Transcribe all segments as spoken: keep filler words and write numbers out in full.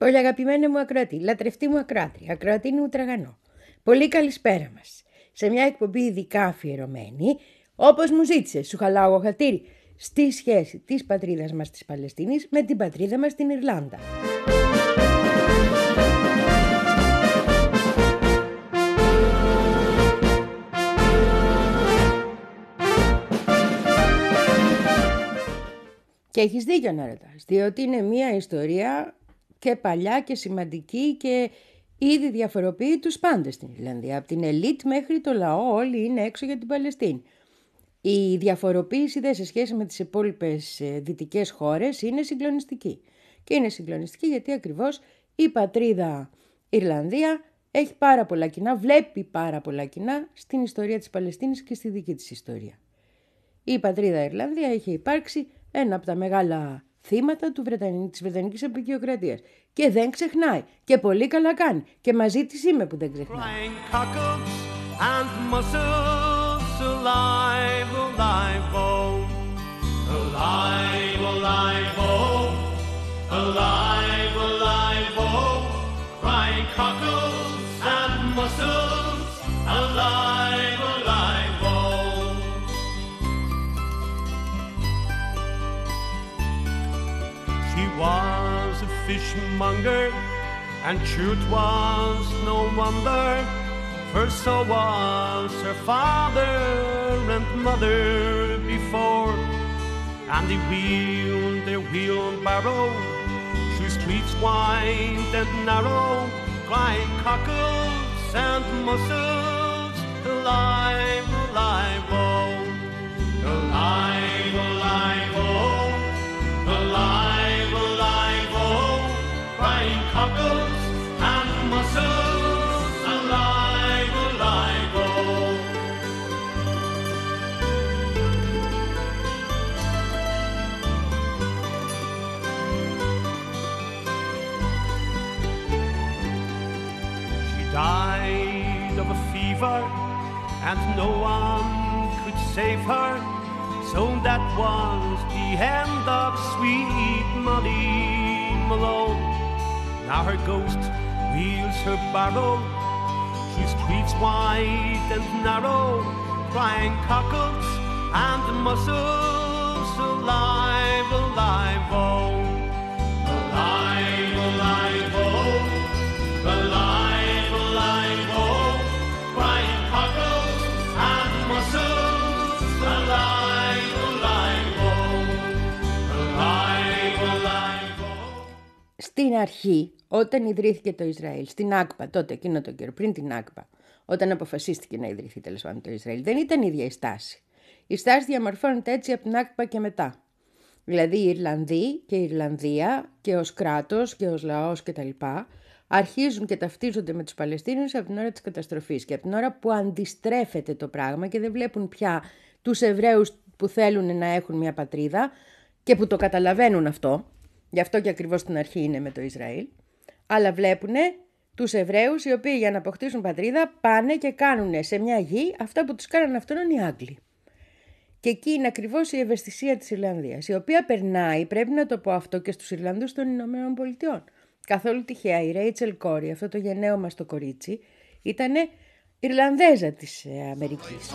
Πολύ αγαπημένη μου ακροατή, λατρευτή μου ακροάτρια, ακροατίνη μου τραγανό. Πολύ καλησπέρα μας. Σε μια εκπομπή ειδικά αφιερωμένη, όπως μου ζήτησε, σου χαλάω εγώ χατήρι, στη σχέση της πατρίδας μας της Παλαιστίνης με την πατρίδα μας την Ιρλάνδα. Και έχεις δίκιο να ρωτάς, διότι είναι μια ιστορία και παλιά και σημαντική και ήδη διαφοροποιεί τους πάντες στην Ιρλανδία. Από την ελίτ μέχρι το λαό όλοι είναι έξω για την Παλαιστίνη. Η διαφοροποίηση δε σε σχέση με τις υπόλοιπες δυτικές χώρες είναι συγκλονιστική. Και είναι συγκλονιστική γιατί ακριβώς η πατρίδα Ιρλανδία έχει πάρα πολλά κοινά, βλέπει πάρα πολλά κοινά στην ιστορία της Παλαιστίνης και στη δική της ιστορία. Η πατρίδα Ιρλανδία είχε υπάρξει ένα από τα μεγάλα θύματα του Βρετανική, της Βρετανικής Αποικιοκρατίας. Και δεν ξεχνάει. Και πολύ καλά κάνει. Και μαζί της είμαι που δεν ξεχνάει. Was a fishmonger, and truth was no wonder, for so was her father and mother before. And they wheeled their wheelbarrow through streets wide and narrow, crying cockles and mussels, alive, alive, oh, alive, alive, oh, alive. Cockles and mussels, alive, alive, oh. She died of a fever, and no one could save her, so that was the end of sweet Molly Malone. Now her ghost wheels her barrow through streets wide and narrow, crying cockles and mussels, alive, alive, oh, alive, alive, oh, alive, alive, oh, crying cockles and mussels, alive, alive, oh, alive, alive, oh. Στην αρχή, όταν ιδρύθηκε το Ισραήλ, στην Άκπα, τότε εκείνο τον καιρό, πριν την Άκπα, όταν αποφασίστηκε να ιδρυθεί τέλος πάντων το Ισραήλ, δεν ήταν ίδια η στάση. Η στάση διαμορφώνεται έτσι από την Άκπα και μετά. Δηλαδή οι Ιρλανδοί και η Ιρλανδία και ως κράτος και ως λαός κτλ. Αρχίζουν και ταυτίζονται με τους Παλαιστίνιους από την ώρα της καταστροφής και από την ώρα που αντιστρέφεται το πράγμα και δεν βλέπουν πια τους Εβραίους που θέλουν να έχουν μια πατρίδα και που το καταλαβαίνουν αυτό. Γι' αυτό και ακριβώς στην αρχή είναι με το Ισραήλ. Αλλά βλέπουν τους Εβραίους οι οποίοι για να αποκτήσουν πατρίδα πάνε και κάνουν σε μια γη αυτά που τους κάνανε αυτόν οι Άγγλοι. Και εκεί είναι ακριβώς η ευαισθησία της Ιρλανδίας, η οποία περνάει, πρέπει να το πω αυτό, και στους Ιρλανδούς των Ηνωμένων Πολιτειών. Καθόλου τυχαία η Ρέιτσελ Κόρι, αυτό το γενναίο το κορίτσι, ήταν Ιρλανδέζα της Αμερικής.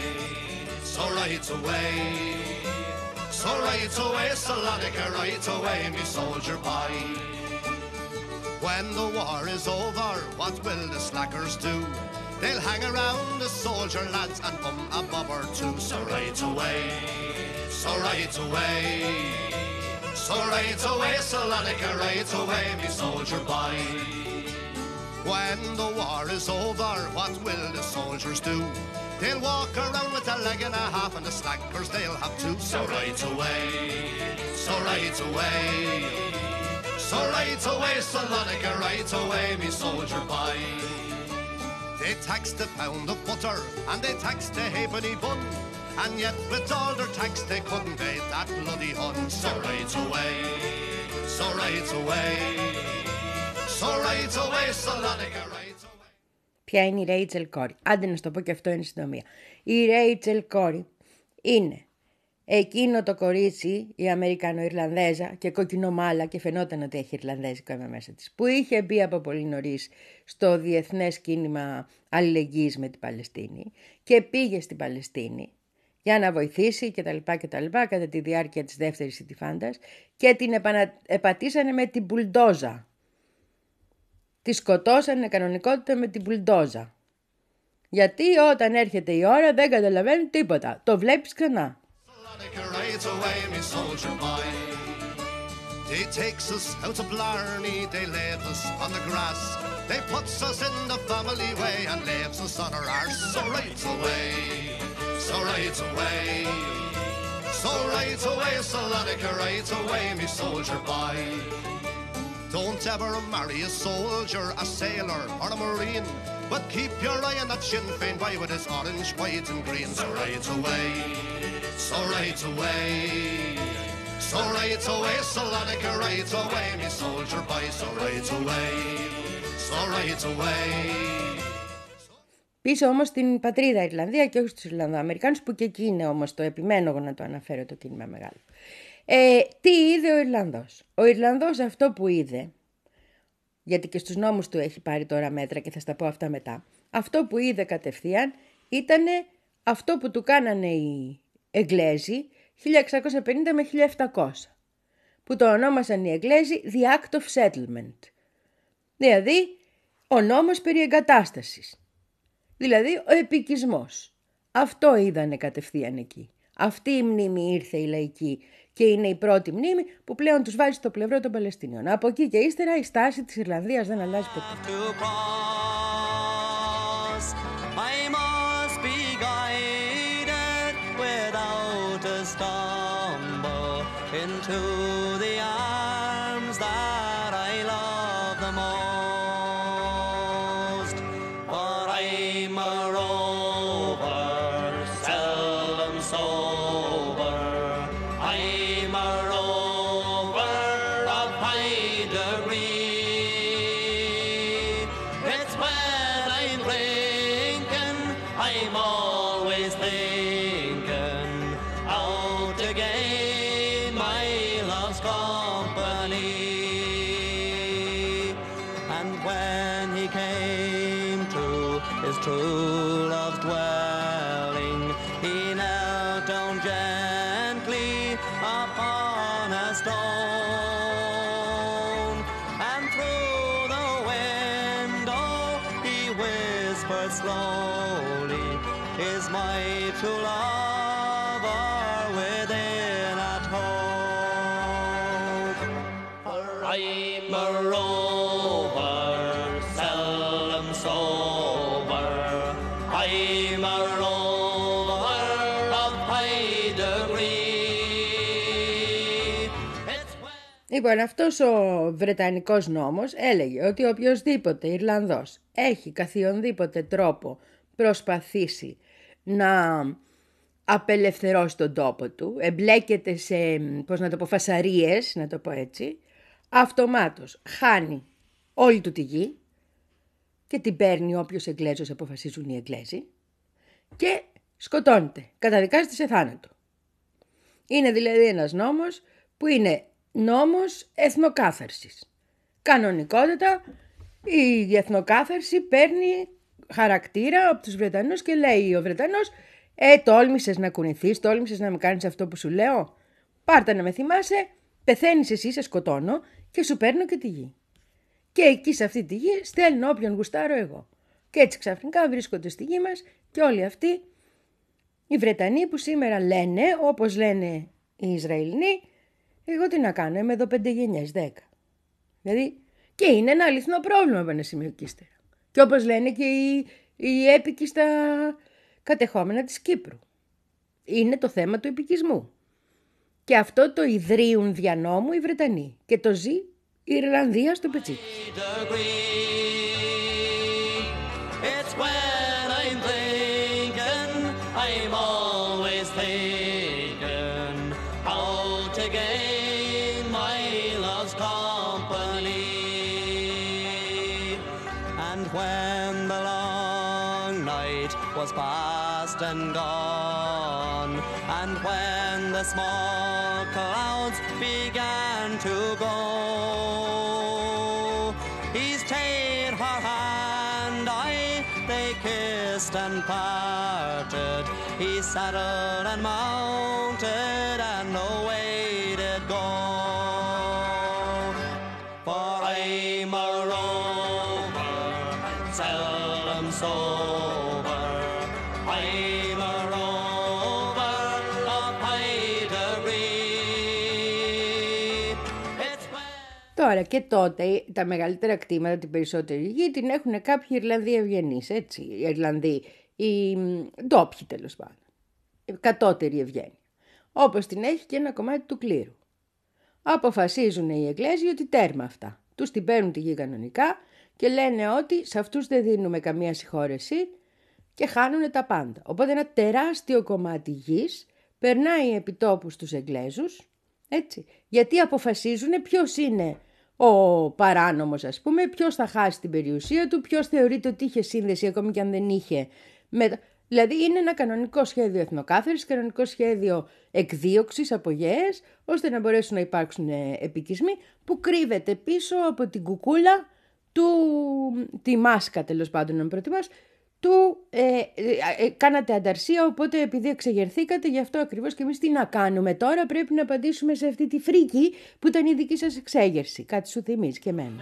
So right away, so right away, Salonica, right away, me soldier boy. When the war is over, what will the slackers do? They'll hang around the soldier lads and bum a bob or two. So right away, so right away, so right away, Salonica, right away, me soldier boy. When the war is over, what will the soldiers do? They'll walk around with a leg and a half, and the slackers they'll have two. So right away, so right away, so right away, Salonica, right away, me soldier boy. They taxed the pound of butter, and they taxed the halfpenny bun, and yet with all their tax they couldn't pay that bloody Hun. So right away, so right away, so right away, Salonica, right away. Ποια είναι η Ρέιτσελ Κόρι? Άντε να σου το πω και αυτό είναι συντομία. Η Ρέιτσελ Κόρι είναι εκείνο το κορίτσι, η Αμερικανοϊρλανδέζα και κοκκινομάλα και φαινόταν ότι έχει Ιρλανδέζικο αίμα μέσα της, που είχε μπει από πολύ νωρίς στο διεθνές κίνημα αλληλεγγύης με την Παλαιστίνη και πήγε στην Παλαιστίνη για να βοηθήσει κτλ. κτλ. Κατά τη διάρκεια της δεύτερης Ιντιφάντας και την επανα... επατήσανε με την μπουλντόζα. Τη σκοτώσανε κανονικότητα με την μπουλντόζα. Γιατί όταν έρχεται η ώρα δεν καταλαβαίνει τίποτα. Το βλέπεις ξανά. They takes us out of Blarney, they leave us on the grass. They puts us in the family way and leaves us on our arse. So right away, so right away, so right away, Salonica, right away, me soldier boy. Don't ever marry a soldier, a sailor or a marine, but keep your eye on that Sinn Féin boy with his orange, white and green. So right away, so right away, so right away, Salonica, right away, me soldier boy. So right away, so right away. Πίσω όμως στην πατρίδα Ιρλανδία και όχι στους Ιρλανδοαμερικάνους, που και εκεί είναι όμως το επιμένω να το αναφέρω το κίνημα μεγάλο. Ε, τι είδε ο Ιρλανδός? Ο Ιρλανδός αυτό που είδε, γιατί και στους νόμους του έχει πάρει τώρα μέτρα και θα στα πω αυτά μετά, αυτό που είδε κατευθείαν ήταν αυτό που του κάνανε οι Εγγλέζοι χίλια εξακόσια πενήντα με χίλια επτακόσια, που το ονόμασαν οι Εγγλέζοι The Act of Settlement, δηλαδή ο νόμος περί εγκατάστασης, δηλαδή ο επικισμός. Αυτό είδανε κατευθείαν εκεί. Αυτή η μνήμη ήρθε η λαϊκή και είναι η πρώτη μνήμη που πλέον τους βάζει στο πλευρό των Παλαιστινίων. Από εκεί και ύστερα η στάση της Ιρλανδίας δεν αλλάζει ποτέ. True love's dwelling, he knelt down gently upon a stone, and through the window he whispered slowly, is my true lover within at home? For I'm a rover, seldom sober, I'm a rover of high degree. Λοιπόν, αυτός ο Βρετανικός νόμος έλεγε ότι οποιοσδήποτε Ιρλανδός έχει καθιονδήποτε τρόπο προσπαθήσει να απελευθερώσει τον τόπο του, εμπλέκεται σε, πώς να το πω, φασαρίες, να το πω έτσι, αυτομάτως χάνει όλη του τη γη και την παίρνει όποιος Εγγλέζος αποφασίζουν οι Εγγλέζοι και σκοτώνεται, καταδικάζεται σε θάνατο. Είναι δηλαδή ένας νόμος που είναι νόμος εθνοκάθαρσης. Κανονικότατα η εθνοκάθαρση παίρνει χαρακτήρα από τους Βρετανούς και λέει ο Βρετανός, ε, τόλμησες να κουνηθείς, τόλμησες να με κάνεις αυτό που σου λέω, πάρτα να με θυμάσαι, πεθαίνεις εσύ, σε σκοτώνω και σου παίρνω και τη γη. Και εκεί σε αυτή τη γη στέλνω όποιον γουστάρω εγώ. Και έτσι ξαφνικά βρίσκονται στη γη μας και όλοι αυτοί οι Βρετανοί που σήμερα λένε, όπως λένε οι Ισραηλινοί, εγώ τι να κάνω, είμαι εδώ πέντε γενιές, δέκα. Δηλαδή, και είναι ένα αληθινό πρόβλημα από ένα σημείο και ύστερα. Και όπως λένε και οι, οι έπικοι στα κατεχόμενα της Κύπρου. Είναι το θέμα του επικισμού. Και αυτό το ιδρύουν δια νόμου οι Βρετανοί. Και το ζει η Ιρλανδία στο πετσί της. When the long night was past and gone. And when the small clouds began to go, he stayed her hand, aye, they kissed and parted. He saddled and mounted and away did go. For I'm a rover, seldom sober. I'm a rover of high degree. It's when... Τώρα και τότε τα μεγαλύτερα κτήματα, την περισσότερη γη, την έχουν κάποιοι Ιρλανδοί ευγενείς, έτσι. Οι Ιρλανδοί, οι ντόπιοι τέλος πάντων. Κατώτερη ευγένεια. Όπως την έχει και ένα κομμάτι του κλήρου. Αποφασίζουν οι Εγγλέζοι ότι τέρμα αυτά. Τους την παίρνουν τη γη κανονικά και λένε ότι σε αυτούς δεν δίνουμε καμία συγχώρεση και χάνουν τα πάντα. Οπότε ένα τεράστιο κομμάτι γης περνάει επιτόπου στους Εγγλέζους, έτσι, γιατί αποφασίζουν ποιος είναι ο παράνομος, ας πούμε, ποιος θα χάσει την περιουσία του, ποιος θεωρείται ότι είχε σύνδεση ακόμη και αν δεν είχε. Με... Δηλαδή είναι ένα κανονικό σχέδιο εθνοκάθαρσης, κανονικό σχέδιο εκδίωξης από γέες, ώστε να μπορέσουν να υπάρξουν επικισμοί που κρύβεται πίσω από την κουκούλα του, τη μάσκα τέλος πάντων αν προτιμάς, του ε, ε, ε, κάνατε ανταρσία, οπότε επειδή εξεγερθήκατε, γι' αυτό ακριβώς και εμείς τι να κάνουμε τώρα, πρέπει να απαντήσουμε σε αυτή τη φρίκη που ήταν η δική σας εξέγερση. Κάτι σου θυμίζει και εμένα.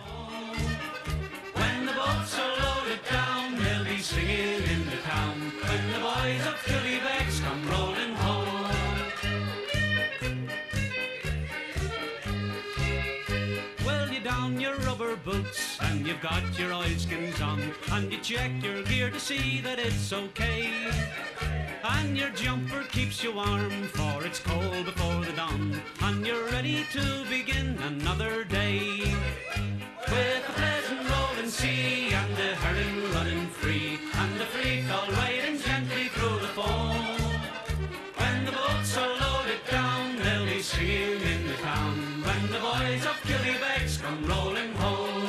Your rubber boots and you've got your oilskins on, and you check your gear to see that it's okay, and your jumper keeps you warm for it's cold before the dawn, and you're ready to begin another day with the pleasant rolling sea and the herring running free and the freak all riding gently through the foam. When the boats are loaded down, they'll be singing in the town when the boys of Killybegs come rolling home.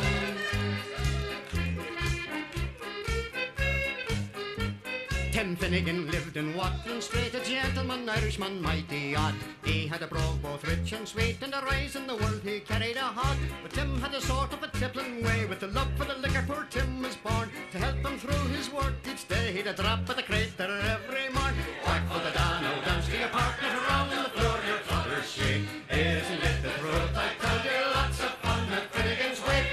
Tim Finnegan lived in Watling Street, a gentleman, Irishman, mighty odd. He had a brogue both rich and sweet, and a rise in the world he carried a hod. But Tim had a sort of a tippling way, with the love for the liquor poor Tim was born. To help him through his work each day, he'd a drop of the crater every morn. Whack for the Dano, dance to your partner, around the floor your father's shake. Isn't it the truth? I tell you, lots of fun at Finnegan's Wake.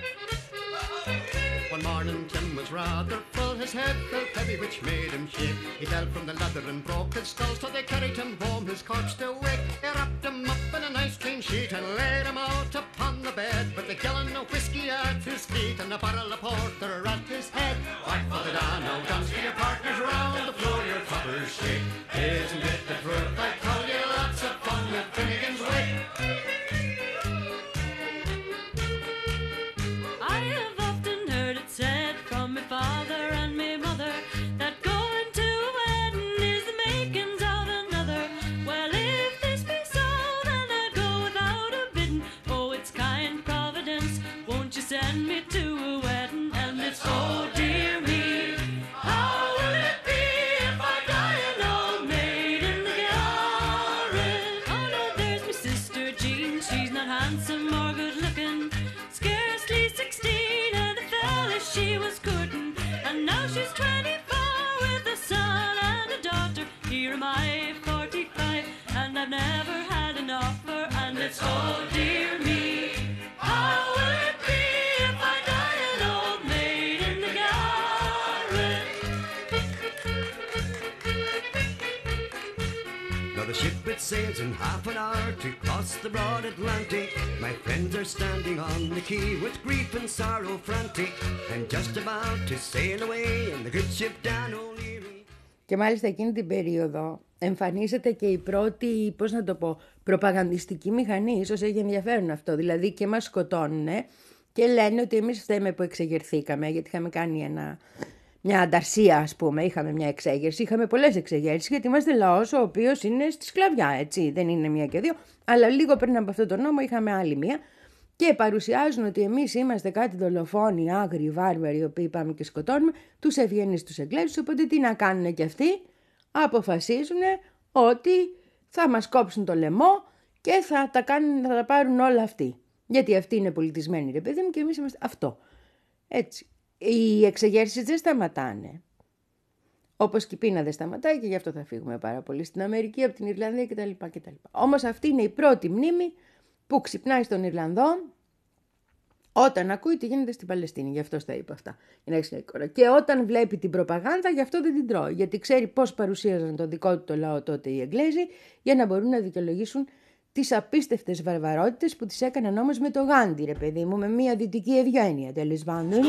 One morning Tim was rather full, his head felt heavy which made him shake. He fell from the ladder and broke his skull, so they carried him home, his corpse to wake. They wrapped him up in a nice clean sheet and laid him out upon the bed, with a gallon of whiskey at his feet and a barrel of porter at his head. Whack for the Dano, dance to your partners, round the floor your coppers shake. Isn't it the truth? I tell you, lots of fun at Finnegan's Wake. I have often heard it said from my father and my mother that going to a wedding is the makings of another. Well, if this be so, then I'd go without a bidding. Oh, it's kind Providence, won't you send me to a wedding? And it's oh dear me, how will it be if I die an old maid in the garret? Oh no, there's my sister Jean, she's not handsome or good looking, scarcely sixteen, and the fella she was courting, and now she's twenty-four with a son and a daughter. Here am I, forty-five, and I've never had an offer, and it's oh dear me, how will it be if I die an old maid in the garret? Now the ship it sails in half an hour to cross the broad Atlantic. My friends are standing on the quay with grief and sorrow frantic, and just about to sail away in the good ship Dan O'Leary. Και μάλιστα εκείνη την περίοδο εμφανίζεται και η πρώτη, πώς να το πω, προπαγανδιστική μηχανή, ίσως έχει ενδιαφέρον αυτό, δηλαδή και μας σκοτώνουνε και λένε ότι εμείς φταίμε που εξεγερθήκαμε, γιατί είχαμε κάνει ένα, μια ανταρσία, ας πούμε, είχαμε μια εξέγερση, είχαμε πολλές εξεγέρσεις, γιατί είμαστε λαός ο οποίος είναι στη σκλαβιά, έτσι, δεν είναι μία και δύο, αλλά λίγο πριν από αυτό το νόμο είχαμε άλλη μία και παρουσιάζουν ότι εμείς είμαστε κάτι δολοφόνοι, άγριοι, βάρβαροι, οι οποίοι πάμε και σκοτώνουμε τους ευγενείς τους Εγγλέζους, οπότε τι να κάνουν και αυτοί, αποφασίζουν ότι θα μας κόψουν το λαιμό και θα τα, κάνουν, θα τα πάρουν όλα αυτοί. Γιατί αυτοί είναι πολιτισμένοι, ρε παιδί μου, και εμείς είμαστε αυτό. Έτσι. Οι εξεγέρσεις δεν σταματάνε. Όπως και η πείνα δεν σταματάει και γι' αυτό θα φύγουμε πάρα πολύ στην Αμερική, από την Ιρλανδία κτλ. κτλ. Όμως αυτή είναι η πρώτη μνήμη που ξυπνάει στον Ιρλανδό όταν ακούει τι γίνεται στην Παλαιστίνη. Γι' αυτό τα είπα αυτά. Και όταν βλέπει την προπαγάνδα, γι' αυτό δεν την τρώει. Γιατί ξέρει πώς παρουσίαζαν τον δικό του το λαό τότε οι Εγγλέζοι, για να μπορούν να δικαιολογήσουν τις απίστευτες βαρβαρότητες που τις έκαναν όμως με το Γάντι, ρε παιδί μου, με μια δυτική ευγένεια, τέλος πάντων.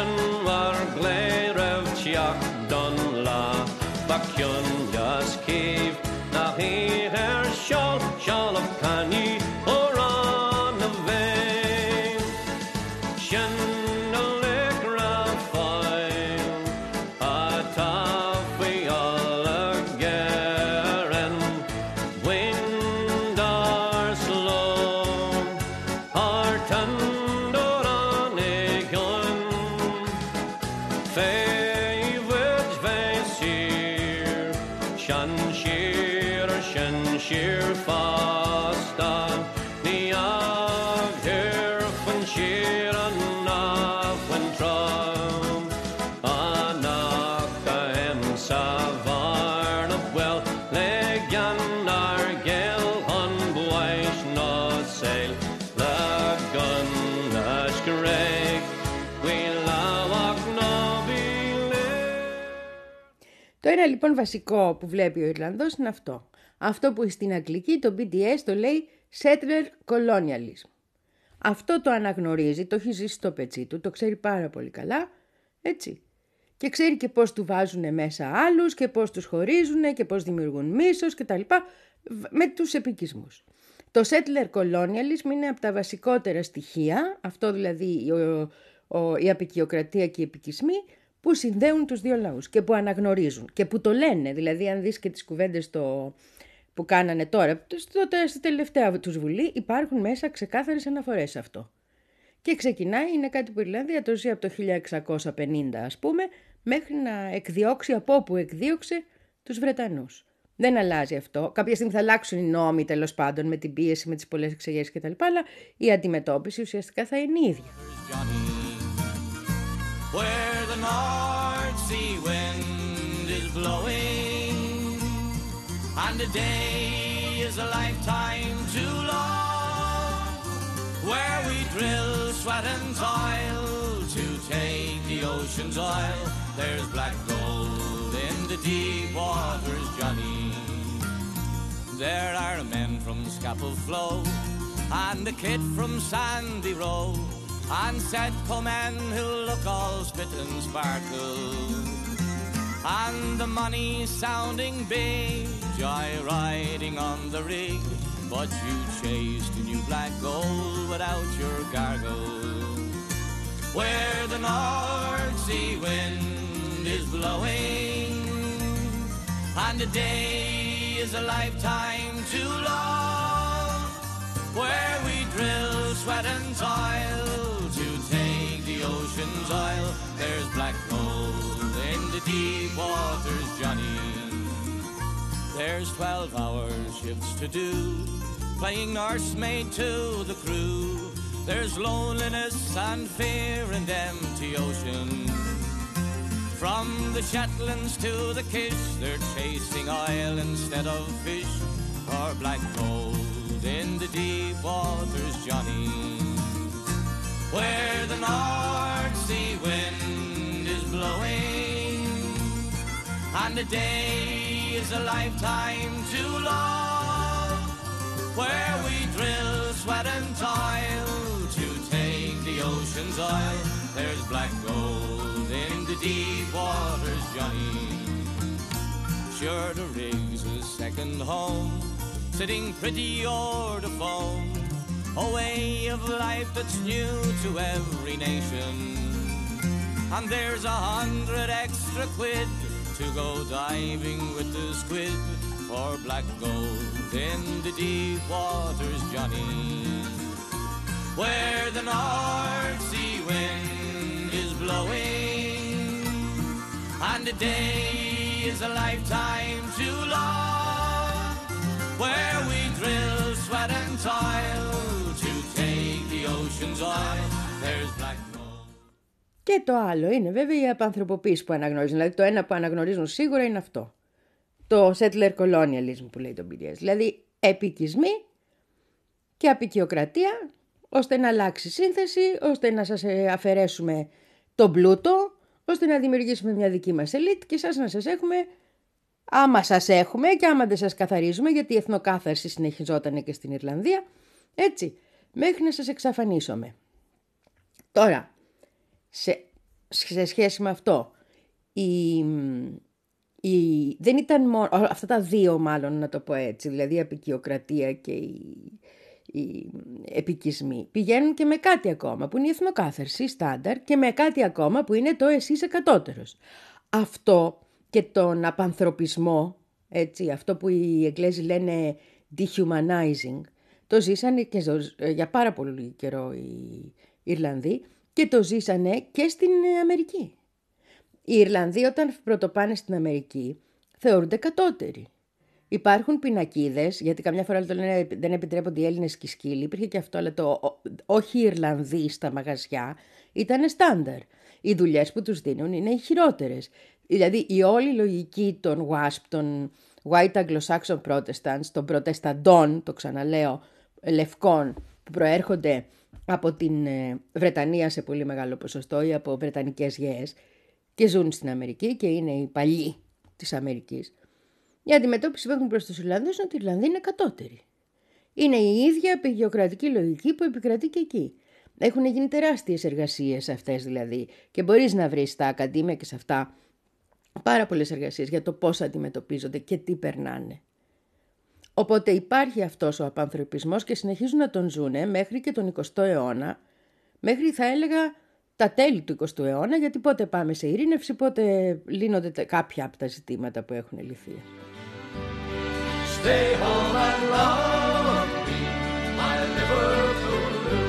Το ένα λοιπόν βασικό που βλέπει ο Ιρλανδός είναι αυτό. Αυτό που στην αγγλική το μπι ντι ες το λέει Settler Colonialism. Αυτό το αναγνωρίζει, το έχει ζήσει στο πετσί του, το ξέρει πάρα πολύ καλά, έτσι. Και ξέρει και πώς του βάζουν μέσα άλλους και πώς τους χωρίζουν και πώς δημιουργούν μίσος και τα λοιπά με τους επικισμούς. Το Settler Colonialism είναι από τα βασικότερα στοιχεία, αυτό δηλαδή ο, ο, η απικιοκρατία και οι επικισμοί, που συνδέουν τους δύο λαούς και που αναγνωρίζουν και που το λένε. Δηλαδή αν δεις και τις κουβέντες το, που κάνανε τώρα, στη τελευταία τους Βουλή υπάρχουν μέσα ξεκάθαρες αναφορές σε αυτό. Και ξεκινάει, είναι κάτι που η Ιρλανδία το ζει από το χίλια εξακόσια πενήντα ας πούμε, μέχρι να εκδιώξει από όπου εκδίωξε τους Βρετανούς. Δεν αλλάζει αυτό. Κάποια στιγμή θα αλλάξουν οι νόμοι τέλος πάντων με την πίεση, με τις πολλές εξεγέρσεις κτλ. Αλλά η αντιμετώπιση ουσιαστικά θα είναι η ίδια. Where the North Sea wind is blowing and a day is a lifetime too long, where we drill, sweat and toil to take the ocean's oil, there's black gold in the deep waters, Johnny. There are men from Scapa Flow and the kid from Sandy Row, and set come men who look all spit and sparkle, and the money sounding big, joy-riding on the rig, but you chased a new black gold without your gargle. Where the North Sea wind is blowing, and a day is a lifetime too long, where we drill, sweat and toil to take the ocean's oil, there's black gold in the deep waters, Johnny. There's twelve hour shifts to do, playing nursemaid to the crew. There's loneliness and fear and empty ocean. From the Shetlands to the Kish, they're chasing oil instead of fish, or black gold in the deep waters, Johnny. Where the North Sea wind is blowing, and a day is a lifetime too long, where we drill, sweat and toil to take the ocean's oil, there's black gold in the deep waters, Johnny. Sure the rig's a second home, sitting pretty o'er the foam, a way of life that's new to every nation. And there's a hundred extra quid to go diving with the squid for black gold in the deep waters, Johnny. where the North Sea wind is blowing, and a day is a lifetime too long, where we drill, sweat and toil to take the ocean's oil. There's black gold. Και το άλλο είναι βέβαια η απανθρωποποίηση που αναγνωρίζουν. Δηλαδή το ένα που αναγνωρίζουν σίγουρα είναι αυτό. Το settler colonialism που λέει το μπι ντι ες. Δηλαδή επικισμοί και απικιοκρατία ώστε να αλλάξει σύνθεση, ώστε να σας αφαιρέσουμε τον πλούτο, ώστε να δημιουργήσουμε μια δική μας ελίτ και σας να σας έχουμε, άμα σας έχουμε και άμα δεν σας καθαρίζουμε, γιατί η εθνοκάθαρση συνεχιζόταν και στην Ιρλανδία, έτσι, μέχρι να σας εξαφανίσουμε. Τώρα, σε, σε σχέση με αυτό, η, η, δεν ήταν μόνο, αυτά τα δύο μάλλον να το πω έτσι, δηλαδή η απικιοκρατία και η, οι επικισμοί, πηγαίνουν και με κάτι ακόμα που είναι η εθνοκάθαρση, η στάνταρ, και με κάτι ακόμα που είναι το εσύ είσαι κατώτερος. Αυτό και τον απανθρωπισμό, έτσι, αυτό που οι Εγγλέζοι λένε dehumanizing, το ζήσανε και για πάρα πολύ καιρό οι Ιρλανδοί και το ζήσανε και στην Αμερική. Οι Ιρλανδοί όταν πρωτοπάνε στην Αμερική θεωρούνται κατώτεροι. Υπάρχουν πινακίδες, γιατί καμιά φορά το λένε δεν επιτρέπονται οι Έλληνες και οι σκύλοι, υπήρχε και αυτό, αλλά το όχι οι Ιρλανδοί στα μαγαζιά ήταν στάνταρ. Οι δουλειές που τους δίνουν είναι οι χειρότερες. Δηλαδή η όλη λογική των W A S P, των White Anglo-Saxon Protestants, των προτεσταντών, το ξαναλέω, λευκών, που προέρχονται από την Βρετανία σε πολύ μεγάλο ποσοστό ή από βρετανικές γέες και ζουν στην Αμερική και είναι οι παλιοί της Αμερικής. Η αντιμετώπιση που έχουν προς τους Ιρλανδούς είναι ότι οι Ιρλανδοί είναι κατώτεροι. Είναι η ίδια απεικιοκρατική λογική που επικρατεί και εκεί. Έχουν γίνει τεράστιες εργασίες αυτές δηλαδή και μπορείς να βρεις στα ακαδήμια και σε αυτά πάρα πολλές εργασίες για το πώς αντιμετωπίζονται και τι περνάνε. Οπότε υπάρχει αυτός ο απανθρωπισμός και συνεχίζουν να τον ζουνε μέχρι και τον εικοστό αιώνα, μέχρι θα έλεγα τα τέλη του εικοστού αιώνα, γιατί πότε πάμε σε ειρήνευση, πότε λύνονται κάποια από τα ζητήματα που έχουν λυθεί. Stay home and love me, my Liverpool.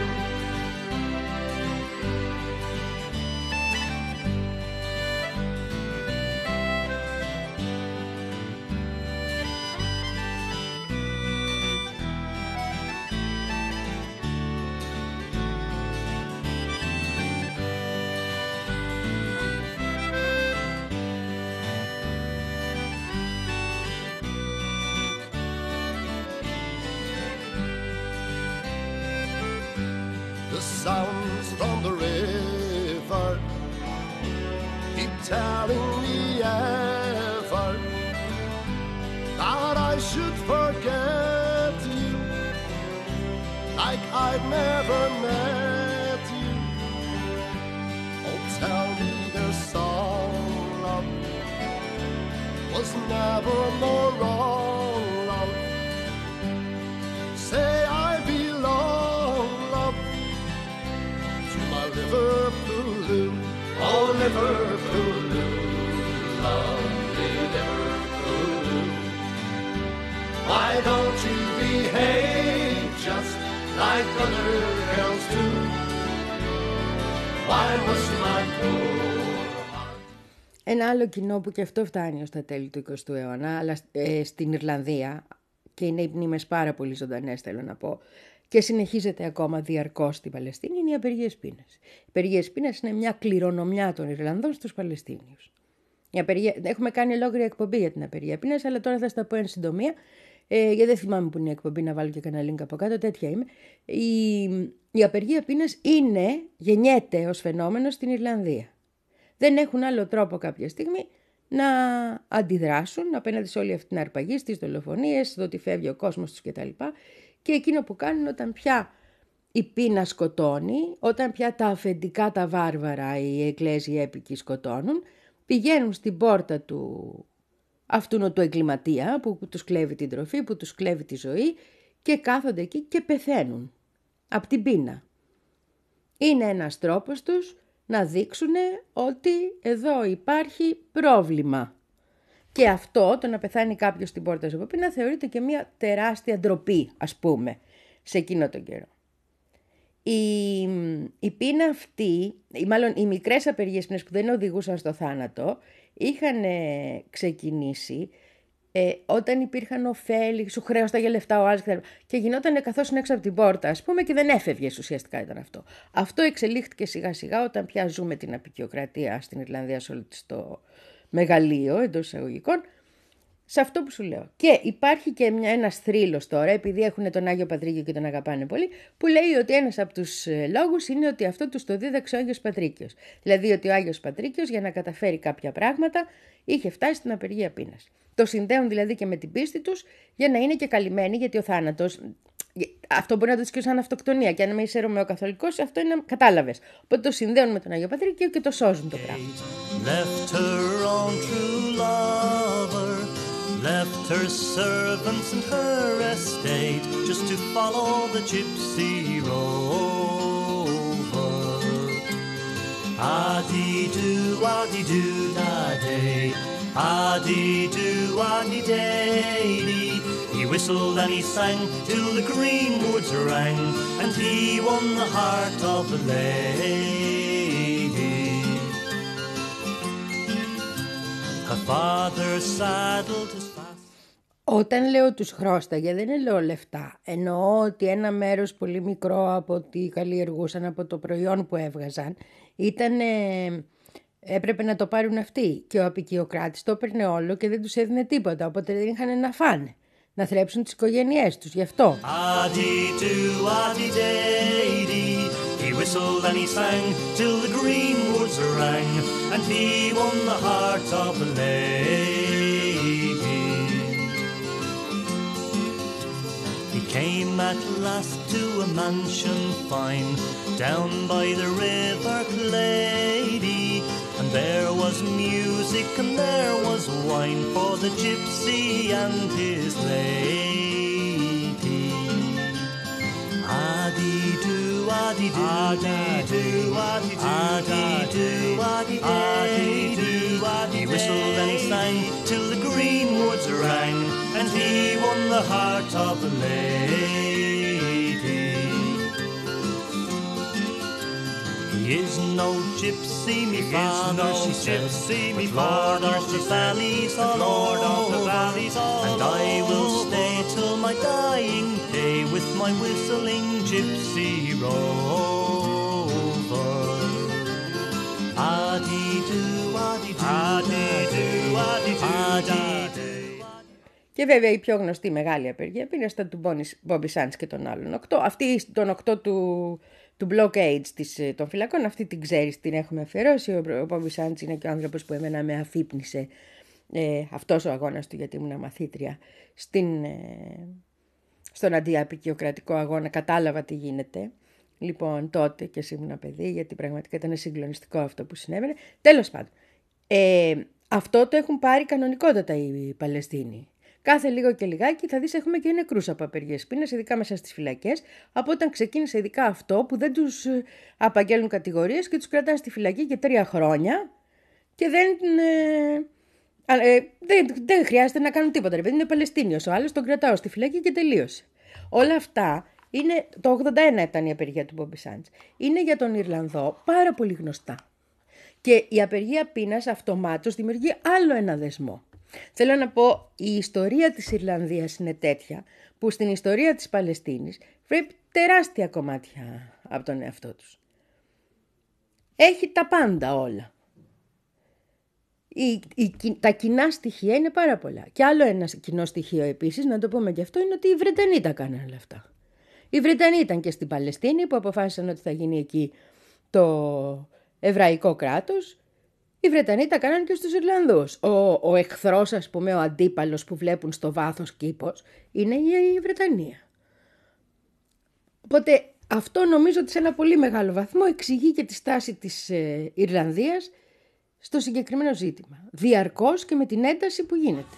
Sounds from the river keep telling me ever that I should forget you, like I'd never met you. Oh, tell me there's some love was never more wrong, love. Say I belong, love, Liverpool, oh Liverpool, lovely Liverpool. Why don't you behave just like other girls do? Why must my poor heart... Ένα άλλο κοινό που και αυτό φτάνει ως τα τέλη του εικοστού αιώνα, αλλά ε, στην Ιρλανδία, και είναι οι μνήμες πάρα πολύ ζωντανές θέλω να πω, και συνεχίζεται ακόμα διαρκώς στην Παλαιστίνη, είναι οι απεργίες πείνας. Οι απεργίες πείνας είναι μια κληρονομιά των Ιρλανδών στους Παλαιστίνιους. Η απεργία... Έχουμε κάνει ολόκληρη εκπομπή για την απεργία πείνας, αλλά τώρα θα στα πω εν συντομία, ε, γιατί δεν θυμάμαι που είναι η εκπομπή, να βάλω και κανένα link από κάτω, τέτοια είμαι. Η, η απεργία πείνας είναι, γεννιέται ως φαινόμενο στην Ιρλανδία. Δεν έχουν άλλο τρόπο κάποια στιγμή να αντιδράσουν απέναντι σε όλη αυτή την αρπαγή, στις δολοφονίες, το ότι φεύγει ο κόσμος τους κτλ. Και εκείνο που κάνουν όταν πια η πείνα σκοτώνει, όταν πια τα αφεντικά τα βάρβαρα, οι Εγγλέζοι έπικοι σκοτώνουν, πηγαίνουν στην πόρτα του αυτού του εγκληματία που τους κλέβει την τροφή, που τους κλέβει τη ζωή και κάθονται εκεί και πεθαίνουν από την πείνα. Είναι ένας τρόπος τους να δείξουν ότι εδώ υπάρχει πρόβλημα. Και αυτό, το να πεθάνει κάποιος στην πόρτα σου από πείνα, θεωρείται και μια τεράστια ντροπή, ας πούμε, σε εκείνο τον καιρό. Η, η πείνα αυτή, ή μάλλον οι μικρές απεργίες πείνες που δεν οδηγούσαν στο θάνατο, είχαν ε, ξεκινήσει ε, όταν υπήρχαν ωφέλη, σου χρέωστα λεφτά ο άλλος και, και γινόταν καθώς είναι έξω από την πόρτα, ας πούμε, και δεν έφευγες, ουσιαστικά ήταν αυτό. Αυτό εξελίχθηκε σιγά σιγά όταν πια ζούμε την αποικιοκρατία στην Ιρλανδία σε όλο το μεγαλείο εντός εισαγωγικών. Σε αυτό που σου λέω. Και υπάρχει και μια, ένας θρύλος τώρα, επειδή έχουν τον Άγιο Πατρίκιο και τον αγαπάνε πολύ, που λέει ότι ένας από τους λόγους είναι ότι αυτό τους το δίδαξε ο Άγιος Πατρίκιος. Δηλαδή ότι ο Άγιος Πατρίκιος για να καταφέρει κάποια πράγματα είχε φτάσει στην απεργία πείνας. Το συνδέουν δηλαδή και με την πίστη τους για να είναι και καλυμμένοι, γιατί ο θάνατος, αυτό μπορεί να το δεις και σαν αυτοκτονία, και αν είμαι είσαι Ρωμαιοκαθολικός, αυτό είναι, κατάλαβες. Οπότε το συνδέουν με τον Άγιο Πατρίκιο και το σώζουν το πράγμα. Left her own true lover, left her servants and her estate, just to follow the gypsy rover. Ah-dee-doo, ah-dee-doo, da-day, ah-dee-doo, ah-dee-day-dee. He whistled and he sang till the green woods rang, and he won the heart of the lady. Her father saddled his fast. Όταν λέω τους χρώσταγε δεν λέω λεφτά. Εννοώ ότι ένα μέρος πολύ μικρό από ό,τι καλλιεργούσαν, από το προϊόν που έβγαζαν, ήταν, ε, έπρεπε να το πάρουν αυτοί. Και ο αποικιοκράτης το έπαιρνε όλο και δεν τους έδινε τίποτα, οπότε δεν είχαν να φάνε, να θρέψουν τις οικογένειές τους, γι' αυτό. Ah-dee-doo, ah-dee-day-dee. He whistled and he sang till the green woods rang, and he won the heart of the lady. He came at last to a mansion fine, down by the river Clady, and there was music and there was wine for the gypsy and his lady. Ah-dee-doo, ah-dee-doo, ah-dee-doo, ah-dee-doo, ah-dee-doo, ah-dee-doo. He whistled and he sang till the green woods rang, and he won the heart of the lady. He is no gypsy, me father, she says, me Lord of the valleys all over, and I will stay till my dying day with my whistling gypsy rover. Ah-dee-doo, ah-dee-doo, ah-dee-doo, ah-dee-doo. Και βέβαια η πιο γνωστή μεγάλη απεργία πείνας ήταν του Bobby Sands και των άλλων οκτώ. Αυτή των οκτώ του, του blockades της, των φυλακών, αυτή την ξέρεις, την έχουμε αφιερώσει. Ο, ο Bobby Sands είναι και ο άνθρωπος που εμένα με αφύπνισε, ε, αυτός ο αγώνας του, γιατί ήμουν μαθήτρια στην, ε, στον αντιαπικιοκρατικό αγώνα. Κατάλαβα τι γίνεται. Λοιπόν, τότε και εσύ ήμουν παιδί, γιατί πραγματικά ήταν συγκλονιστικό αυτό που συνέβαινε. Τέλος πάντων, ε, αυτό το έχουν πάρει κανονικότατα οι Παλαιστίνοι. Κάθε λίγο και λιγάκι θα δεις έχουμε και νεκρούς από απεργίες πείνας, ειδικά μέσα στις φυλακές, από όταν ξεκίνησε ειδικά αυτό που δεν τους απαγγέλνουν κατηγορίες και τους κρατάνε στη φυλακή και τρία χρόνια και δεν, ε, ε, δεν, δεν χρειάζεται να κάνουν τίποτα. Ρε, είναι Παλαιστίνιος ο άλλος, τον κρατάω στη φυλακή και τελείωσε. Όλα αυτά είναι, το ογδόντα ένα ήταν η απεργία του Bobby Sands. Είναι για τον Ιρλανδό πάρα πολύ γνωστά. Και η απεργία πείνας αυτομάτως δημιουργεί άλλο ένα δεσμό. Θέλω να πω, η ιστορία της Ιρλανδίας είναι τέτοια που στην ιστορία της Παλαιστίνης βρέπει τεράστια κομμάτια από τον εαυτό τους. Έχει τα πάντα όλα. Η, η, τα κοινά στοιχεία είναι πάρα πολλά. Και άλλο ένα κοινό στοιχείο επίσης, να το πούμε και αυτό, είναι ότι οι Βρετανοί τα κάνανε όλα αυτά. Οι Βρετανοί ήταν και στην Παλαιστίνη που αποφάσισαν ότι θα γίνει εκεί το εβραϊκό κράτος. Οι Βρετανοί τα κάνανε και στους Ιρλανδούς. Ο, ο εχθρός, ας πούμε, ο αντίπαλος που βλέπουν στο βάθος κήπος, είναι η Βρετανία. Οπότε αυτό νομίζω ότι σε ένα πολύ μεγάλο βαθμό εξηγεί και τη στάση της ε, Ιρλανδίας στο συγκεκριμένο ζήτημα. Διαρκώς και με την ένταση που γίνεται.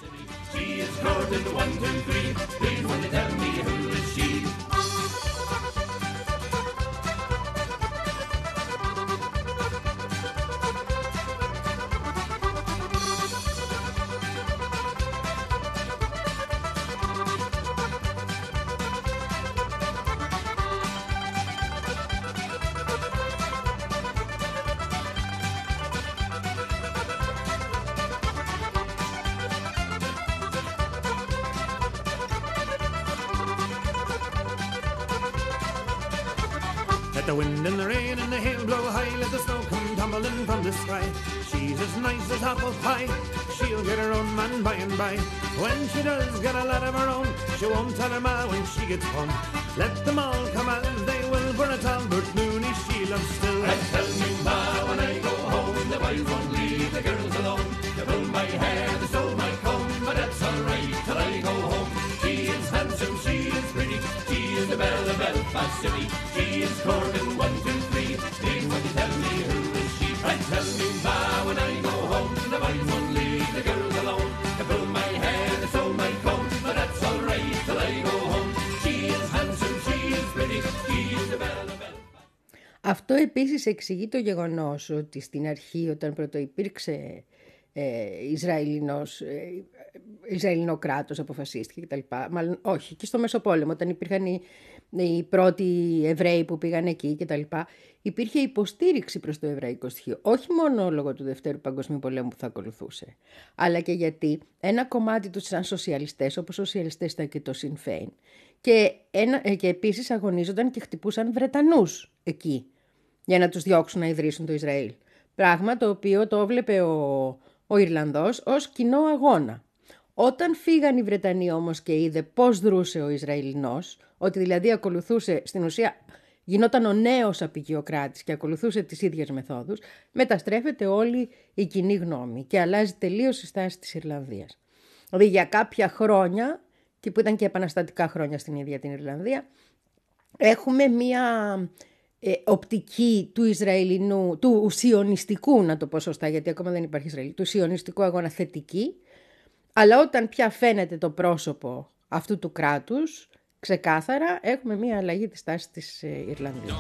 the wind and the rain and the hail blow high, let the snow come tumbling from the sky. She's as nice as apple pie, she'll get her own man by and by. When she does get a lad of her own, she won't tell her ma when she gets home. Let them all come as they will, for a Talbot Mooney she loves still. And tell me ma when I go home, the boys won't leave the girls alone. They pull my hair, they stole my comb, but that's alright till I go home. She is handsome, she is pretty, she is the belle of Belfast City. She is Corbin, one, two, three, please won't you tell me who is she? And tell me ma when I go home, the boys won't leave the girls alone. They pull my hair, they stole my comb, but that's alright till I go home. She is handsome, she is pretty, she is the belle of Belfast. Αυτό επίσης εξηγεί το γεγονός ότι στην αρχή, όταν πρωτοϋπήρξε ε, Ισραηλινός, ε, Ισραηλινό κράτος, αποφασίστηκε κτλ. Μάλλον όχι, και στο Μεσοπόλεμο, όταν υπήρχαν οι, οι πρώτοι Εβραίοι που πήγαν εκεί κτλ. Υπήρχε υποστήριξη προς το εβραϊκό στοιχείο. Όχι μόνο λόγω του Δευτέρου Παγκοσμίου Πολέμου που θα ακολουθούσε, αλλά και γιατί ένα κομμάτι τους ήταν σοσιαλιστές, όπως σοσιαλιστές ήταν και το Sinn Féin. Και, ένα, και επίσης αγωνίζονταν και χτυπούσαν Βρετανούς εκεί, για να τους διώξουν να ιδρύσουν το Ισραήλ. Πράγμα το οποίο το έβλεπε ο, ο Ιρλανδός ως κοινό αγώνα. Όταν φύγαν οι Βρετανοί όμως και είδε πώς δρούσε ο Ισραηλινός, ότι δηλαδή ακολουθούσε, στην ουσία γινόταν ο νέος αποικιοκράτης και ακολουθούσε τις ίδιες μεθόδους, μεταστρέφεται όλη η κοινή γνώμη και αλλάζει τελείως η στάση της Ιρλανδίας. Δηλαδή για κάποια χρόνια, και που ήταν και επαναστατικά χρόνια στην ίδια την Ιρλανδία, έχουμε μία ε, οπτική του Ισραηλινού, του σιωνιστικού, να το πω σωστά, γιατί ακόμα δεν υπάρχει Ισραήλ, του σιωνιστικού αγώνα θετική, αλλά όταν πια φαίνεται το πρόσωπο αυτού του κράτους, ξεκάθαρα έχουμε μία αλλαγή της τάσης της ε, Ιρλανδίας.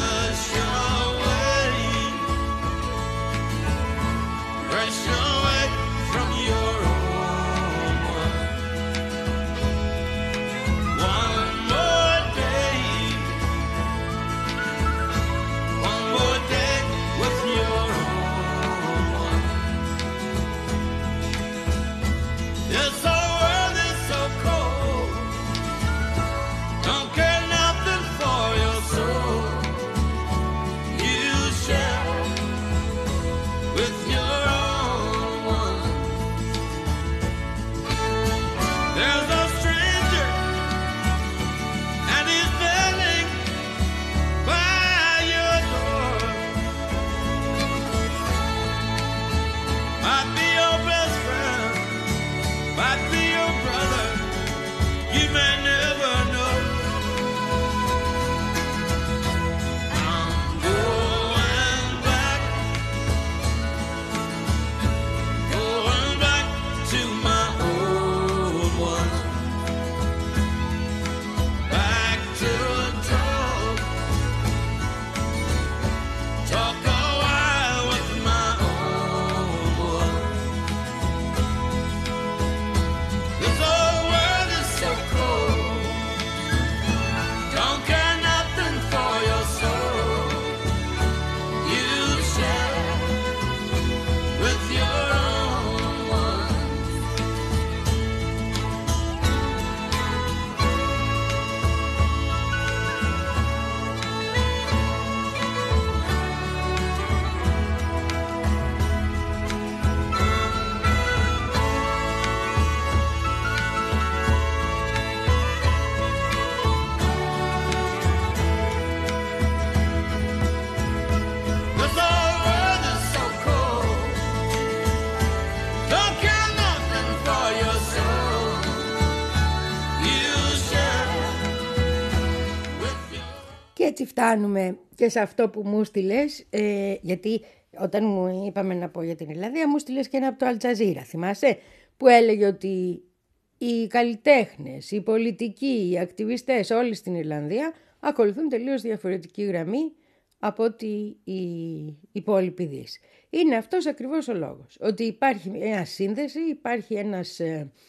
Έτσι φτάνουμε και σε αυτό που μου στείλες, ε, γιατί όταν μου είπαμε να πω για την Ιρλανδία, μου στείλες και ένα από το Αλτζαζίρα, θυμάσαι, που έλεγε ότι οι καλλιτέχνες, οι πολιτικοί, οι ακτιβιστές όλοι στην Ιρλανδία ακολουθούν τελείως διαφορετική γραμμή από ότι η υπόλοιπη Δύση. Είναι αυτός ακριβώς ο λόγος, ότι υπάρχει μια σύνδεση, υπάρχει ένας,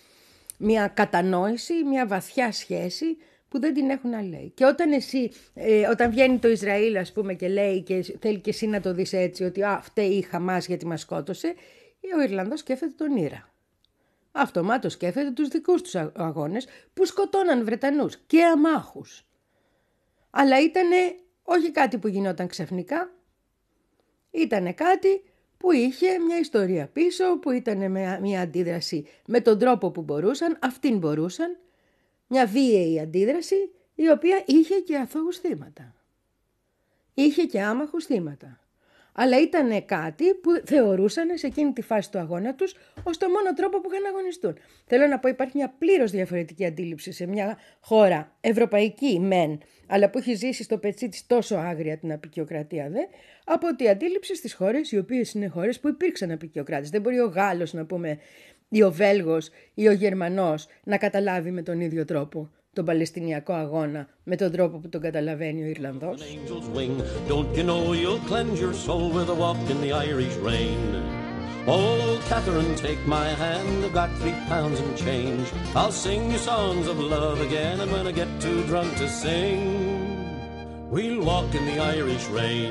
μια κατανόηση, μια βαθιά σχέση που δεν την έχουν άλλοι. Και όταν εσύ, ε, όταν βγαίνει το Ισραήλ, ας πούμε, και λέει και θέλει και εσύ να το δεις έτσι, ότι α, φταίει η Χαμάς γιατί μας σκότωσε, ο Ιρλανδός σκέφτεται τον Ήρα. Αυτομάτως σκέφτεται τους δικούς τους αγώνες που σκοτώναν Βρετανούς και αμάχους. Αλλά ήταν Όχι κάτι που γινόταν ξαφνικά. Ήτανε κάτι που είχε μια ιστορία πίσω, που ήταν μια αντίδραση με τον τρόπο που μπορούσαν, αυτήν μπορούσαν, μια βίαιη αντίδραση, η οποία είχε και αθώους θύματα. Είχε και άμαχους θύματα. Αλλά ήταν κάτι που θεωρούσαν σε εκείνη τη φάση του αγώνα τους ως το μόνο τρόπο που είχαν να αγωνιστούν. Θέλω να πω, υπάρχει μια πλήρως διαφορετική αντίληψη σε μια χώρα ευρωπαϊκή μεν, αλλά που έχει ζήσει στο πετσί της τόσο άγρια την αποικιοκρατία δε, από τη αντίληψη στις χώρες οι οποίες είναι χώρες που υπήρξαν αποικιοκράτες. Δεν μπορεί ο Γάλλος, να πούμε, ή ο Βέλγος ή ο Γερμανός να καταλάβει με τον ίδιο τρόπο τον Παλαιστινιακό αγώνα με τον τρόπο που τον καταλαβαίνει ο Ιρλανδός. Don't you know you'll cleanse your soul with a walk in the Irish rain? Oh, Catherine, take my hand, I've got three pounds in change. I'll sing you songs of love again, and when I get too drunk to sing, we'll walk in the Irish rain.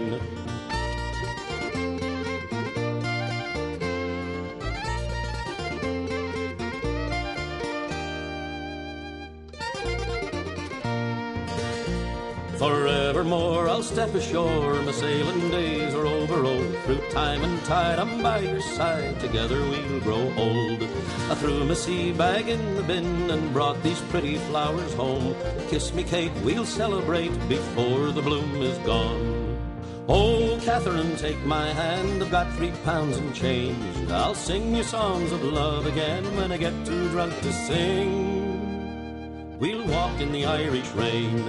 Forevermore I'll step ashore, my sailing days are over, oh, through time and tide I'm by your side, together we'll grow old. I threw my sea bag in the bin and brought these pretty flowers home. Kiss me, Kate, we'll celebrate before the bloom is gone. Oh, Catherine, take my hand, I've got three pounds in change. I'll sing you songs of love again when I get too drunk to sing. We'll walk in the Irish rain.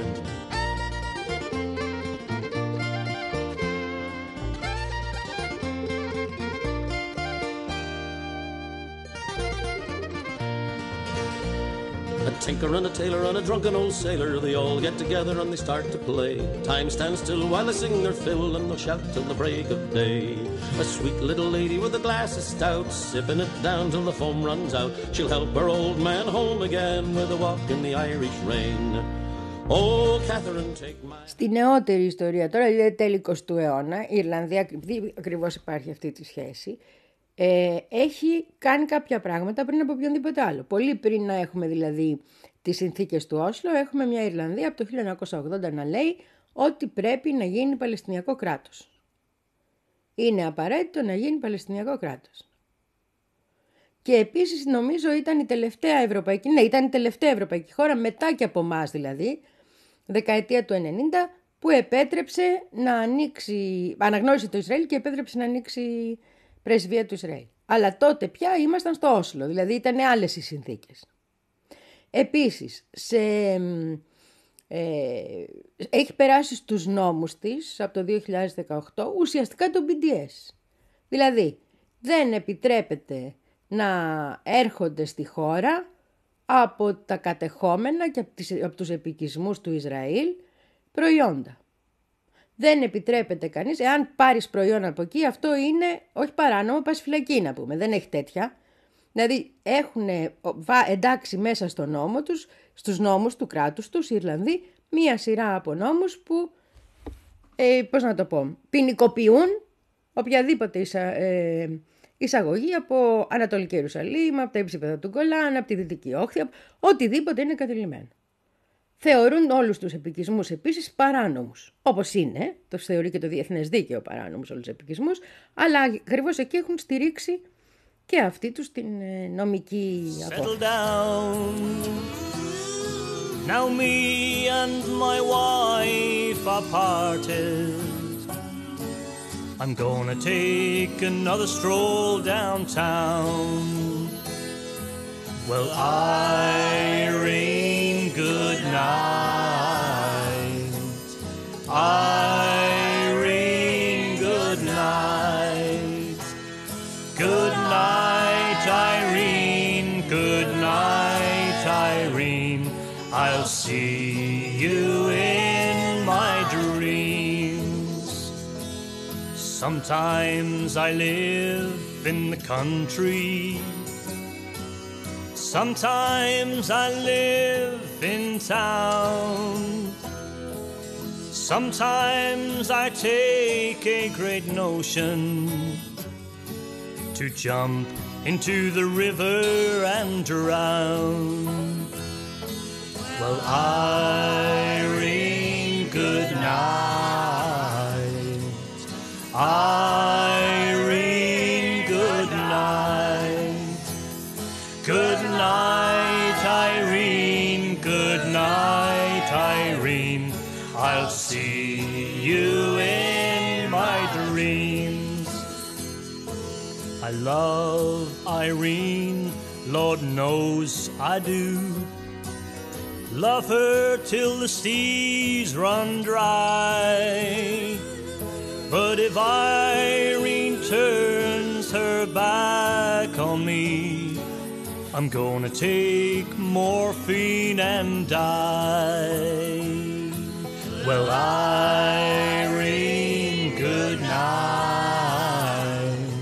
A tinker and a tailor and a drunken old sailor, they all get together and they start to play. Time stands still while they sing their fill and they'll shout till the break of day. A sweet little lady with a glass of stout, sipping it down till the foam runs out. She'll help her old man home again with a walk in the Irish rain. Oh, Catherine, take my... Στη νεότερη ιστορία, τώρα δηλαδή τέλη εικοστού αιώνα, η Ιρλανδία, ακριβώς υπάρχει αυτή τη σχέση, Ε, έχει κάνει κάποια πράγματα πριν από οποιονδήποτε άλλο. Πολύ πριν να έχουμε δηλαδή τις συνθήκες του Όσλο, έχουμε μια Ιρλανδία από το χίλια εννιακόσια ογδόντα να λέει ότι πρέπει να γίνει Παλαιστινιακό κράτος. Είναι απαραίτητο να γίνει Παλαιστινιακό κράτος. Και επίσης νομίζω ήταν η τελευταία ευρωπαϊκή, ναι, ήταν η τελευταία ευρωπαϊκή χώρα, μετά και από εμάς δηλαδή, δεκαετία του ενενήντα, που επέτρεψε να ανοίξει, αναγνώρισε το Ισραήλ και επέτρεψε να ανοίξει πρεσβεία του Ισραήλ. Αλλά τότε πια ήμασταν στο Όσλο, δηλαδή ήταν άλλες οι συνθήκες. Επίσης, σε, ε, έχει περάσει στους νόμους της από το δύο χιλιάδες δεκαοκτώ ουσιαστικά το μπι ντι ες. Δηλαδή, δεν επιτρέπεται να έρχονται στη χώρα από τα κατεχόμενα και από, τις, από τους επικισμούς του Ισραήλ προϊόντα. Δεν επιτρέπεται κανείς, εάν πάρεις προϊόν από εκεί, αυτό είναι όχι παράνομο, πας φυλακή να πούμε, δεν έχει τέτοια. Δηλαδή έχουν εντάξει μέσα στο νόμο τους, στους νόμους του κράτους τους, οι Ιρλανδοί, μία σειρά από νόμους που, ε, πώς να το πω, ποινικοποιούν οποιαδήποτε εισα, ε, εισαγωγή από Ανατολική Ιερουσαλήμ, από τα ύψηπεδα του Γκολάν, από τη Δυτική Όχθη, οτιδήποτε είναι κατειλημμένο. Θεωρούν όλους τους επικισμούς επίσης παράνομους. Όπως είναι, το θεωρεί και το Διεθνές Δίκαιο παράνομους όλους τους επικισμούς, αλλά ακριβώς εκεί έχουν στηρίξει και αυτή τους την νομική απόφαση. Now me and my wife are parted. I'm gonna take another stroll downtown. Well, Irene, good night. Irene, good night. Good night, Irene. Good night, Irene. I'll see you in my dreams. Sometimes I live in the country. Sometimes I live in town. Sometimes I take a great notion to jump into the river and drown. Well, Irene, good night. Good night, Irene, good night, Irene. I'll see you in my dreams. I love Irene, Lord knows I do. Love her till the seas run dry. But if Irene turns her back on me, I'm gonna take morphine and die. Well, Irene, good night.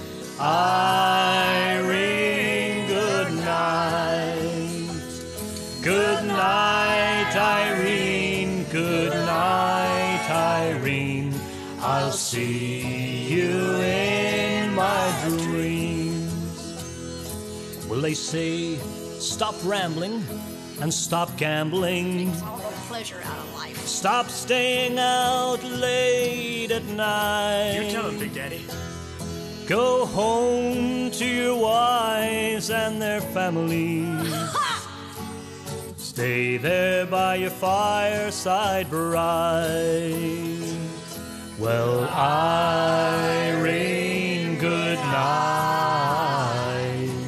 Irene, good night. Good night, Irene, good night, Irene. I'll see you in my dreams. Well, they say, stop rambling and stop gambling. Takes all the pleasure out of life. Stop staying out late at night. You tell him, Big Daddy. Go home to your wives and their families. Stay there by your fireside bright. Well, Irene, good night.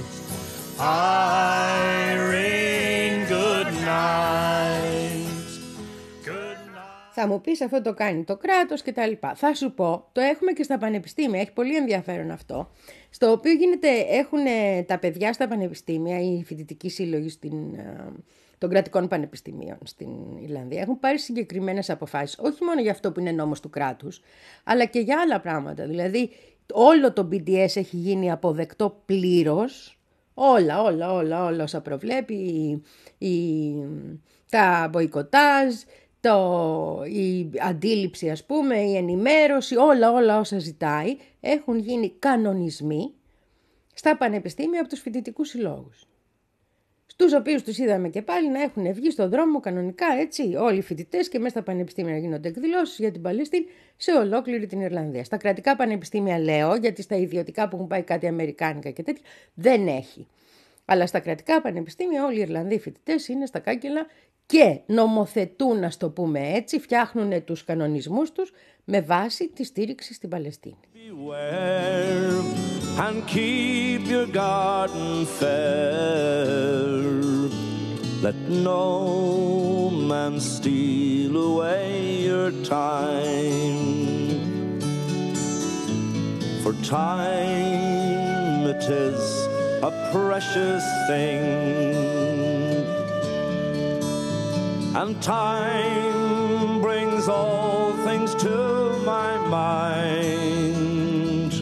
Irene, good night. Good night. Θα μου πεις αυτό το κάνει το κράτος και τα λοιπά. Θα σου πω, το έχουμε και στα πανεπιστήμια, έχει πολύ ενδιαφέρον αυτό. Στο οποίο γίνεται, έχουν τα παιδιά στα πανεπιστήμια, οι φοιτητικοί σύλλογοι στην, των κρατικών πανεπιστημίων στην Ιρλανδία, έχουν πάρει συγκεκριμένες αποφάσεις, όχι μόνο για αυτό που είναι νόμος του κράτους, αλλά και για άλλα πράγματα. Δηλαδή, όλο το μπι ντι ες έχει γίνει αποδεκτό πλήρως, όλα, όλα, όλα, όλα όσα προβλέπει, η, η, τα μποϊκοτάζ, το, η αντίληψη ας πούμε, η ενημέρωση, όλα όλα όσα ζητάει έχουν γίνει κανονισμοί στα πανεπιστήμια από τους φοιτητικούς συλλόγους. Στους οποίους τους είδαμε και πάλι να έχουν βγει στον δρόμο κανονικά, έτσι, όλοι οι φοιτητές και μέσα στα πανεπιστήμια γίνονται εκδηλώσεις για την Παλαιστίνη σε ολόκληρη την Ιρλανδία. Στα κρατικά πανεπιστήμια λέω, γιατί στα ιδιωτικά που έχουν πάει κάτι αμερικάνικα και τέτοια, δεν έχει. Αλλά στα κρατικά πανεπιστήμια όλοι οι Ιρλανδοί φοιτητές είναι στα κάγκελα και νομοθετούν, να το πούμε έτσι, φτιάχνουν τους κανονισμούς τους με βάση τη στήριξη στην Παλαιστίνη. Beware and keep your garden fair. Let no man steal away your time. For time it is a precious thing. And time brings all things to my mind.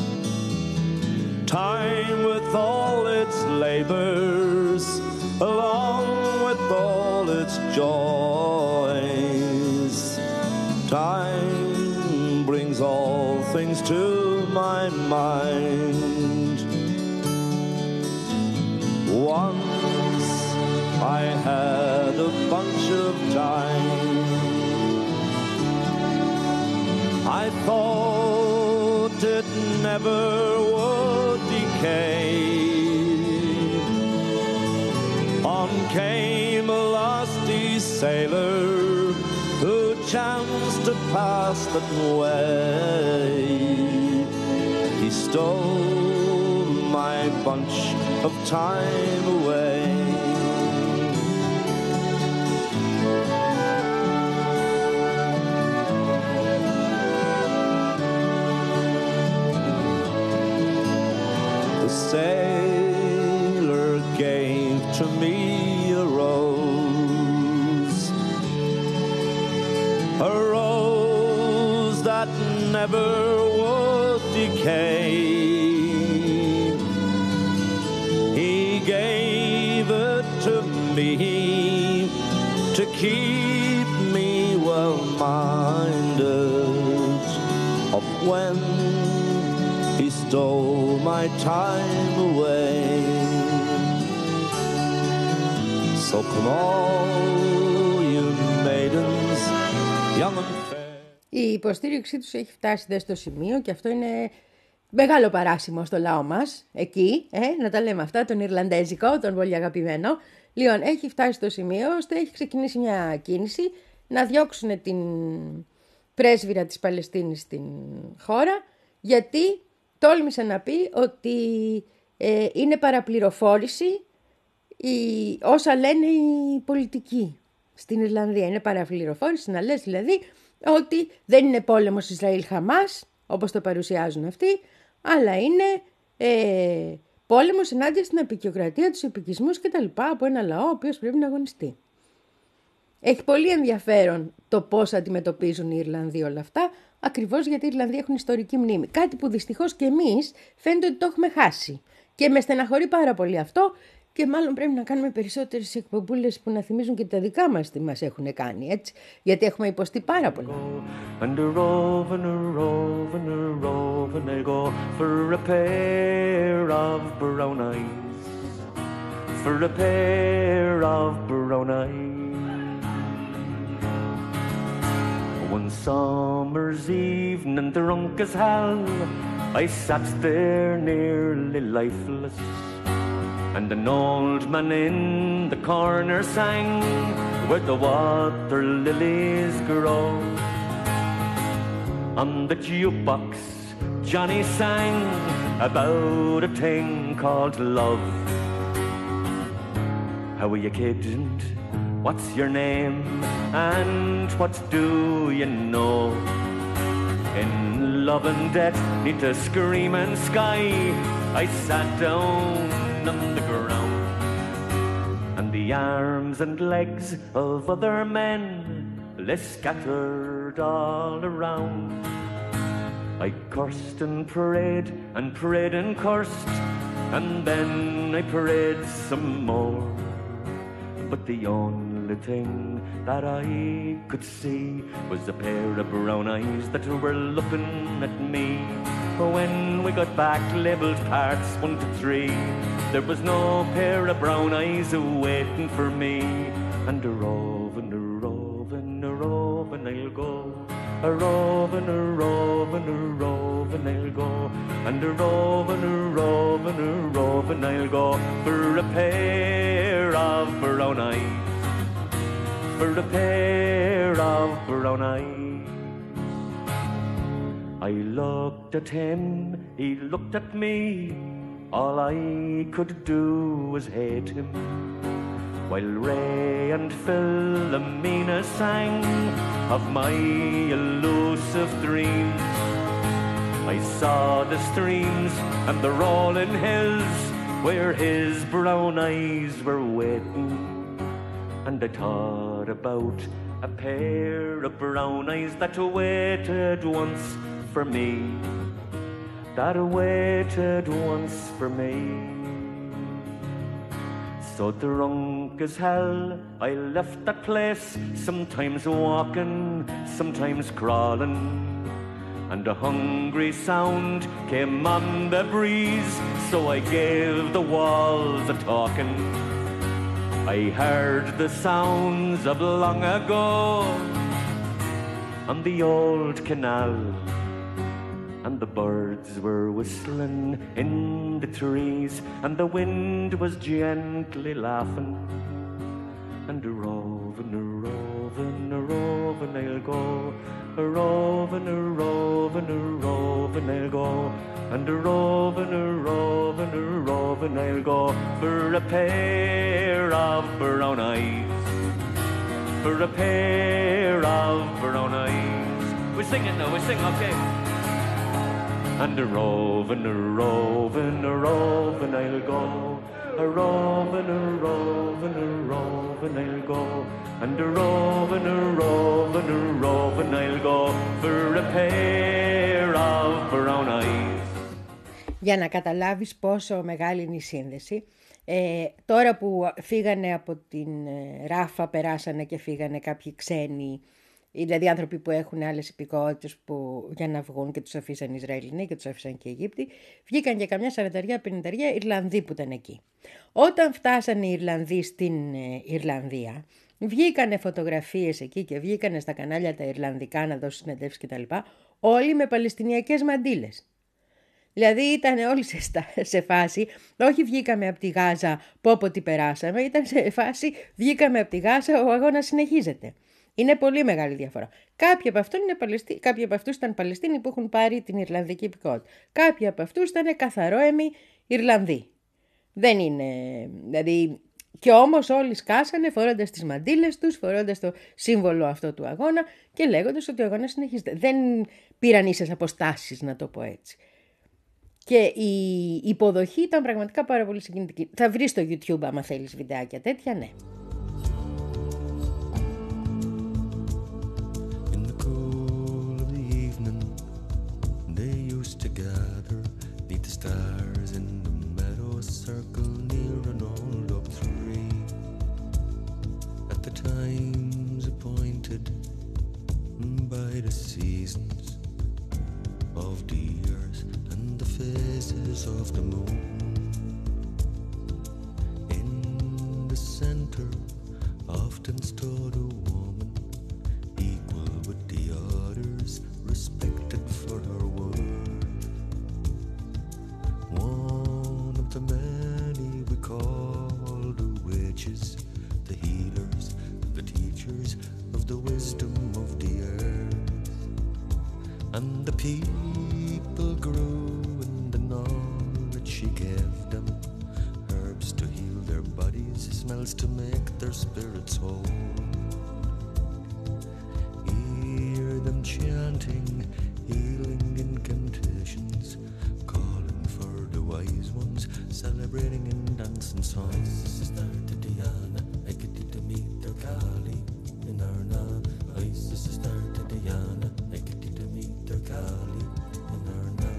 Time with all its labors, along with all its joys. Time brings all things to my mind. Once I had a bunch of time. I thought it never would decay. On came a lusty sailor who chanced to pass that way. He stole my bunch of time away. The sailor gave to me a rose, a rose that never would decay. He gave it to me to keep me well-minded of when he stole my time away. So come all you maidens, young and fair. Η υποστήριξή τους έχει φτάσει δε στο σημείο και αυτό είναι μεγάλο παράσημο στο λαό μας, εκεί, ε, να τα λέμε αυτά, τον Ιρλανδέζικο, τον πολύ αγαπημένο. Λοιπόν, έχει φτάσει στο σημείο ώστε έχει ξεκινήσει μια κίνηση να διώξουν την πρέσβυρα της Παλαιστίνης στην χώρα, γιατί τόλμησε να πει ότι ε, είναι παραπληροφόρηση η, όσα λένε οι πολιτικοί στην Ιρλανδία. Είναι παραπληροφόρηση να λες δηλαδή ότι δεν είναι πόλεμος Ισραήλ-Χαμάς, όπως το παρουσιάζουν αυτοί, αλλά είναι ε, πόλεμος ενάντια στην απεικιοκρατία, τους επικισμούς κτλ. Από ένα λαό ο οποίος πρέπει να αγωνιστεί. Έχει πολύ ενδιαφέρον το πώς αντιμετωπίζουν οι Ιρλανδοί όλα αυτά, ακριβώς γιατί οι Ιρλανδοί έχουν ιστορική μνήμη. Κάτι που δυστυχώς και εμείς φαίνεται ότι το έχουμε χάσει. Και με στεναχωρεί πάρα πολύ αυτό και μάλλον πρέπει να κάνουμε περισσότερες εκπομπούλες που να θυμίζουν και τα δικά μας τι μας έχουν κάνει, έτσι. Γιατί έχουμε υποστεί πάρα πολύ. And a rove and a rove and a rove and I go for a pair of brown eyes, for a pair of brown eyes. One summer's evening drunk as hell, I sat there nearly lifeless, and an old man in the corner sang where the water lilies grow. On the jukebox Johnny sang about a thing called love. How are you, kid? And what's your name? And what do you know? In love and death, neath the screaming sky, I sat down on the ground, and the arms and legs of other men lay scattered all around. I cursed and prayed and prayed and cursed, and then I prayed some more. But the only thing that I could see was a pair of brown eyes that were looking at me. When we got back labelled parts one to three, there was no pair of brown eyes waiting for me. And a rove and a rove and a rove and I'll go, a rove and a rove and a rove and I'll go, and a rove and a rove and a rove and I'll go for a pair of brown eyes, for a pair of brown eyes. I looked at him, he looked at me, all I could do was hate him, while Ray and Philomena sang of my elusive dreams. I saw the streams and the rolling hills where his brown eyes were waiting, and I thought about a pair of brown eyes that waited once for me, that waited once for me. So drunk as hell, I left that place, sometimes walking, sometimes crawling, and a hungry sound came on the breeze, so I gave the walls a talking. I heard the sounds of long ago on the old canal, and the birds were whistling in the trees, and the wind was gently laughing. And a rove and a rove and a rove and I'll go, a rove and a rove and a rove and I'll go, and a rove and a rove and a rove and I'll go for a pair of brown eyes, for a pair of brown eyes. We're singing now, we're singing, okay. And a rove and a rove and a rove and I'll go, a rove and a rove and a rove and I'll go, and a rove and a rove and a rove and I'll go for a pair of brown eyes. Για να καταλάβεις πόσο μεγάλη είναι η σύνδεση, ε, τώρα που φύγανε από την ε, Ράφα, περάσανε και φύγανε κάποιοι ξένοι, δηλαδή άνθρωποι που έχουν άλλες υπηκότητες που για να βγουν και τους αφήσαν οι Ισραηλινοί και τους αφήσαν και οι Αιγύπτιοι, βγήκαν και καμιά σαρανταριά, πενηνταριά Ιρλανδοί που ήταν εκεί. Όταν φτάσανε οι Ιρλανδοί στην ε, Ιρλανδία, βγήκανε φωτογραφίες εκεί και βγήκανε στα κανάλια τα Ιρλανδικά να δώσουν συνεντεύξεις κτλ. Όλοι με παλαιστινιακές μαντήλες. Δηλαδή ήταν όλοι σε, σε φάση, όχι βγήκαμε από τη Γάζα, πω πω τι περάσαμε, ήταν σε φάση βγήκαμε από τη Γάζα, ο αγώνας συνεχίζεται. Είναι πολύ μεγάλη διαφορά. Κάποιοι από, είναι Παλαιστί... Κάποιοι από αυτούς ήταν Παλαιστίνοι που έχουν πάρει την Ιρλανδική υπηκότητα. Κάποιοι από αυτούς ήταν καθαρόαιμοι Ιρλανδοί. Δεν είναι, δηλαδή... Και όμως όλοι σκάσανε φορώντας τις μαντήλες τους, φορώντας το σύμβολο αυτό του αγώνα και λέγοντας ότι ο αγώνας συνεχίζεται. Δεν πήραν ίσες αποστάσεις, να το πω έτσι. Και η υποδοχή ήταν πραγματικά πάρα πολύ συγκινητική. Θα βρεις στο YouTube άμα θέλεις βιντεάκια τέτοια, ναι. In the cool of the evening, they used to gather neath the stars in the meadow circle near an old oak tree. At the times appointed by the seasons of the earth and the phases of the moon. In the center often stood a woman, equal with the others, respected for her word. One of the many we call the witches, the healers, the teachers of the wisdom of the earth. And the people grew in the knowledge she gave them, herbs to heal their bodies, smells to make their spirits whole. Hear them chanting, healing incantations, calling for the wise ones, celebrating in dance and songs. Sister Diana, I get to meet their Kali in Arna. Isis sister Diana, I get to meet their Kali in Arna.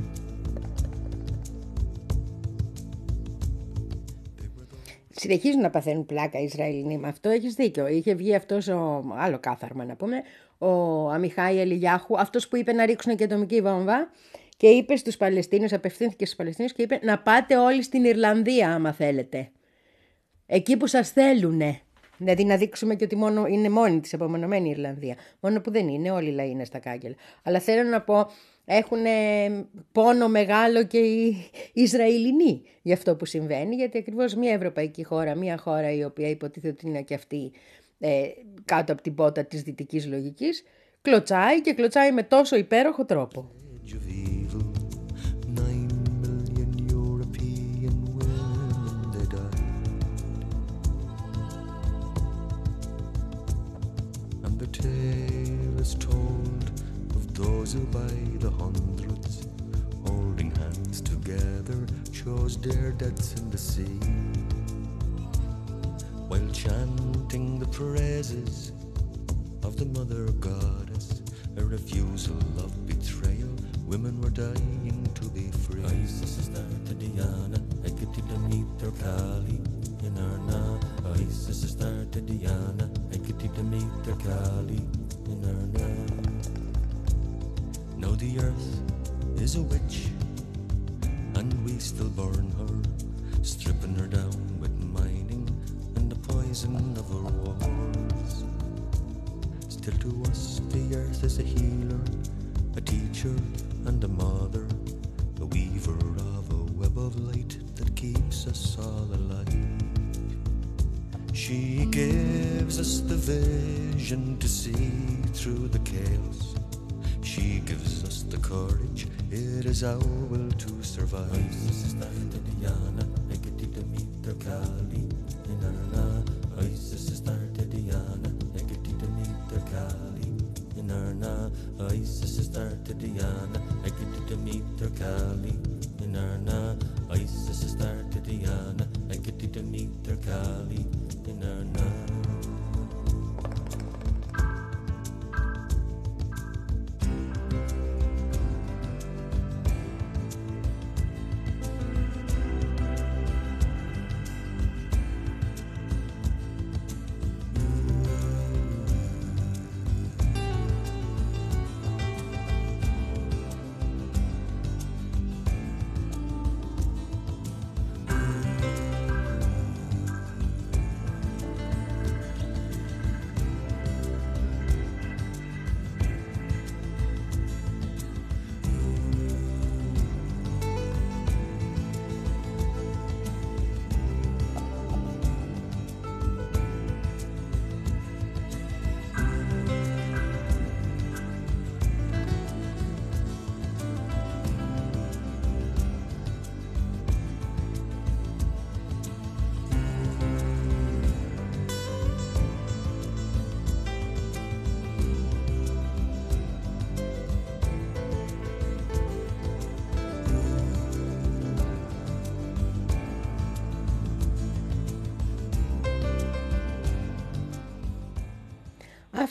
Συνεχίζουν να παθαίνουν πλάκα οι Ισραηλινοί με αυτό, έχεις δίκιο. Είχε βγει αυτός ο άλλο κάθαρμα να πούμε, ο Αμιχάη Ελιγιάχου, αυτός που είπε να ρίξουν και ατομική βόμβα και είπε στους Παλαιστίνους, απευθύνθηκε στους Παλαιστίνους και είπε να πάτε όλοι στην Ιρλανδία άμα θέλετε. Εκεί που σας θέλουνε. Δηλαδή να δείξουμε και ότι μόνο, είναι μόνη της απομονωμένη η Ιρλανδία. Μόνο που δεν είναι, όλοι οι λαοί είναι στα κάγκελα. Αλλά θέλω να πω, έχουν πόνο μεγάλο και οι Ισραηλινοί για αυτό που συμβαίνει, γιατί ακριβώς μια ευρωπαϊκή χώρα, μια χώρα η οποία υποτίθεται ότι είναι και αυτή ε, κάτω από την πότα της δυτικής λογικής, κλωτσάει και κλωτσάει με τόσο υπέροχο τρόπο. Tale is told of those who by the hundreds, holding hands together, chose their deaths in the sea. While chanting the praises of the mother goddess, a refusal of betrayal, women were dying to be free. Isis sister Diana, I get to meet their Kali in Arna. Isis sister Diana, I get to meet their Kali in Arna. Now the earth is a witch, and we still burn her, stripping her down with mining and the poison of her wars. Still to us the earth is a healer, a teacher and a mother, a weaver of a web of light that keeps us all alive. She gives us the vision to see through the chaos. She gives us the courage, it is our will to survive. Sister Diana, I get to meet their Kali in Arna. Isis sister Diana, I get to meet their Kali in Arna. Isis sister Diana, I get to meet their Kali in Arna. Isis sister Diana, I get to meet their Kali in Arna.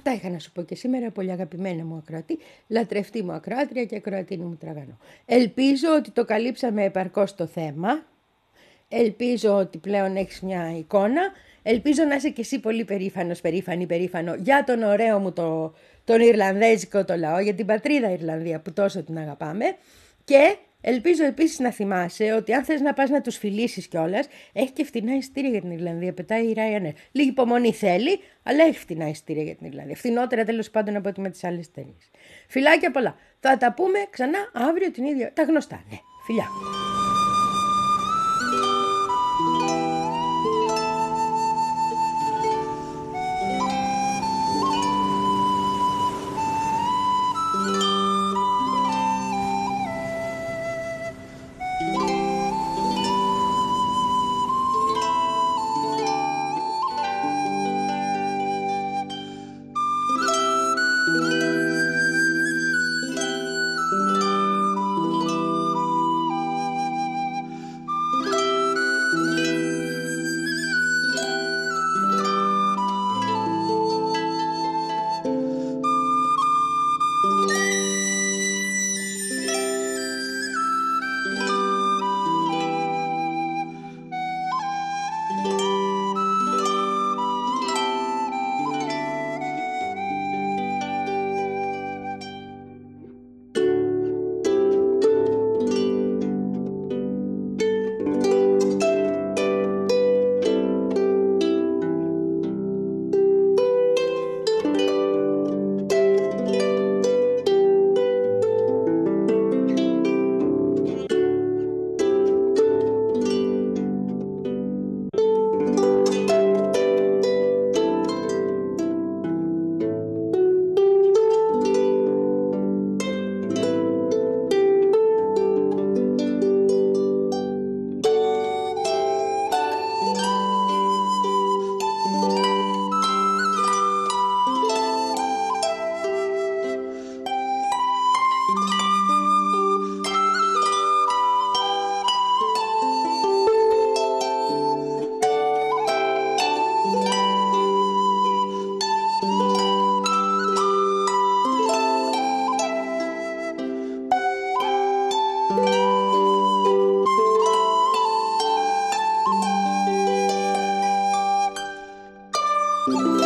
Αυτά είχα να σου πω και σήμερα, πολύ αγαπημένα μου ακροατή, λατρευτή μου ακροάτρια και ακροατίνη μου τραγανό. Ελπίζω ότι το καλύψαμε επαρκώς το θέμα. Ελπίζω ότι πλέον έχεις μια εικόνα. Ελπίζω να είσαι και εσύ πολύ περήφανος, περήφανη, περήφανο για τον ωραίο μου το, τον Ιρλανδέζικο το λαό, για την πατρίδα Ιρλανδία που τόσο την αγαπάμε. Και ελπίζω επίσης να θυμάσαι ότι αν θες να πας να τους φιλήσεις κιόλας, έχει και φτηνά εισιτήρια για την Ιρλανδία. Πετάει η Ryanair. Λίγη υπομονή θέλει, αλλά έχει φτηνά εισιτήρια για την Ιρλανδία. Φθηνότερα τέλος πάντων από ό,τι με τις άλλες εταιρείες. Φιλάκια πολλά. Θα τα πούμε ξανά αύριο την ίδια. Τα γνωστά, ναι. Φιλιά. Thank you.